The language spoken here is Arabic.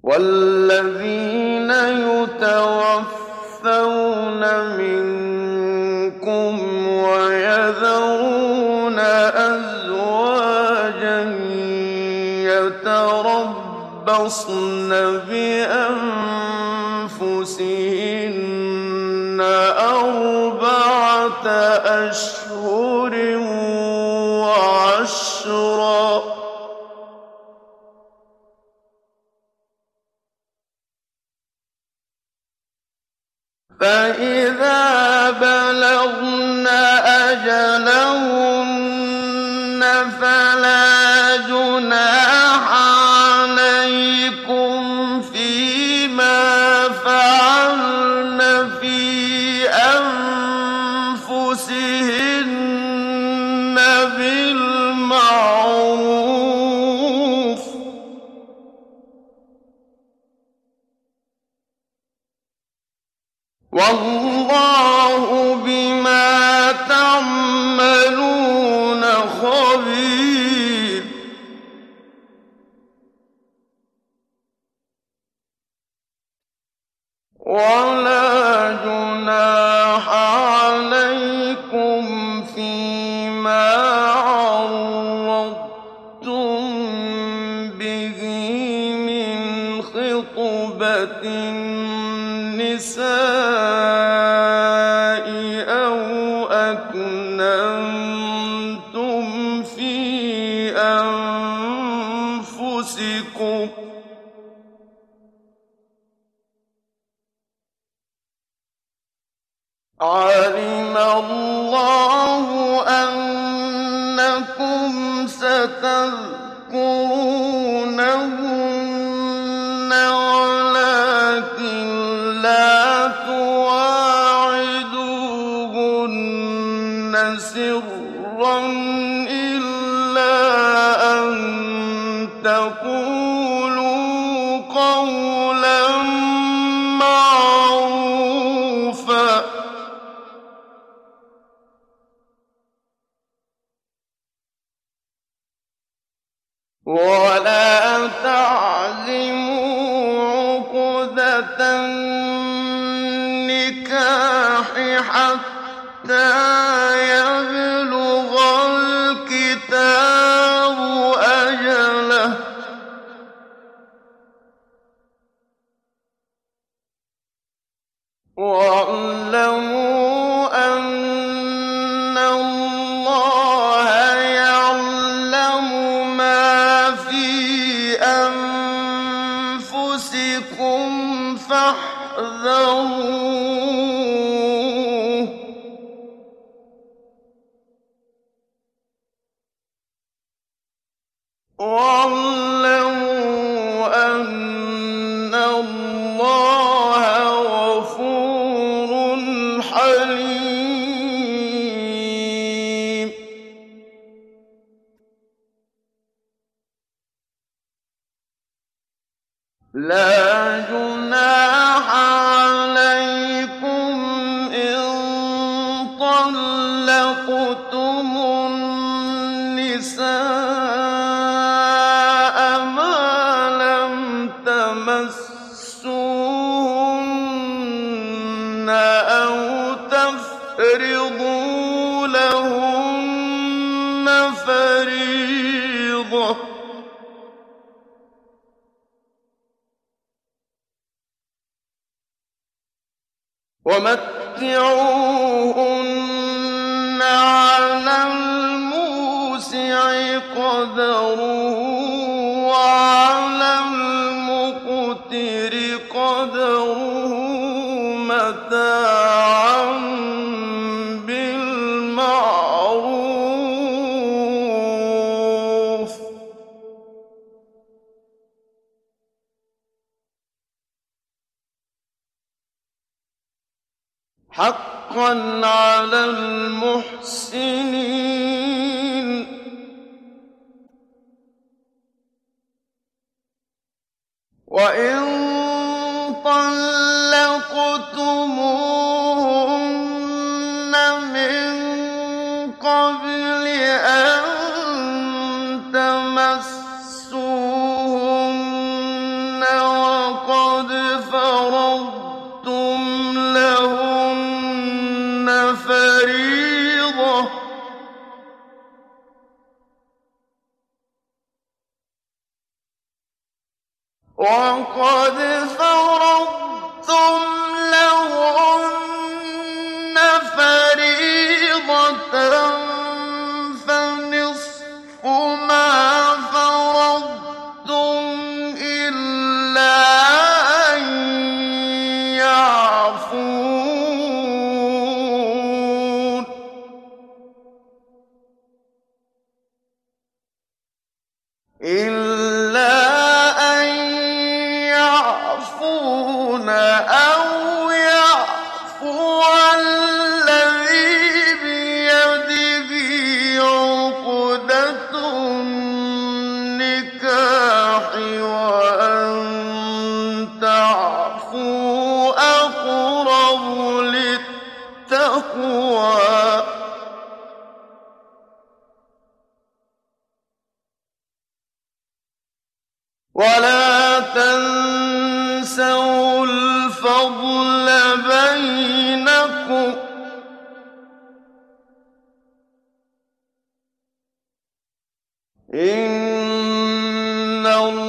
وَالَّذِينَ يُتَوَفَّوْنَ مِنكُمْ وَيَذَرُونَ أَزْوَاجًا يَتَرَبَّصْنَ بِأَنفُسِهِنَّ أَرْبَعَةَ أَشْهُرٍ وَعَشْرًا ۖ فَإِذَا بَلَغْنَ أَجَلَهُنَّ فَلَا جُنَاحَ عَلَيْكُمْ فِيمَا فَعَلْنَ فِي أَنفُسِهِنَّ بِالْمَعْرُوفِ ۗ وَاللَّهُ بِمَا تَعْمَلُونَ خَبِيرٌ. وَلَا جُنَاحَ عَلَيْكُمْ فِيمَا عَرَّضْتُم بِهِ مِنْ خِطْبَةِ النِّسَاءِ أَوْ أَكْنَنتُمْ فِي أَنفُسِكُمْ ۚ عَلِمَ اللَّهُ أَنَّكُمْ سَتَذْكُرُونَهُنَّ وَلَٰكِن لَّا تُوَاعِدُوهُنَّ سِرًّا إِلَّا أَن تَقُولُوا قَوْلًا مَّعْرُوفًا ۚ وَلَا تَعْزِمُوا عُقْدَةَ النِّكَاحِ حَتَّىٰ يَبْلُغَ الْكِتَابُ أَجَلَهُ ۚ وَاعْلَمُوا أَنَّ اللَّهَ يَعْلَمُ مَا فِي أَنفُسِكُمْ فَاحْذَرُوهُ ۚ وَاعْلَمُوا أَنَّ اللَّهَ غَفُورٌ حَلِيمٌ. لَا جُنَاحَ عَلَيْكُمْ إِن طَلَّقْتُمُ النِّسَاءَ مَا لَمْ تَمَسُّوهُنَّ أَوْ تَفْرِضُوا لَهُنَّ فَرِيضَةً ۚ وَمَتِّعُوهُنَّ عَلَى الْمُوسِعِ قَدَرُهُ وَعَلَى الْمُقْتِرِ قَدَرُهُ مَتَاعًا بِالْمَعْرُوفِ ۚ حَقًّا عَلَى الْمُحْسِنِينَ. وَإِن طَلَّقْتُمُوهُنَّ مِن قَبْلِ أَن تَمَسُّوهُنَّ وَقَدْ فَرَضْتُمْ لَهُنَّ فَرِيضَةً فَنِصْفُ مَا فَرَضْتُمْ إِلَّا أَن يَعْفُونَ أَوْ يَعْفُوَ الَّذِي بِيَدِهِ عُقْدَةُ النِّكَاحِ وَأَن تَعْفُوا أَقْرَبُ لِلتَّقْوَىٰ ۖ وَلَا تَنسَوُا الْفَضْلَ بَيْنَكُمْ ۚ إِنَّ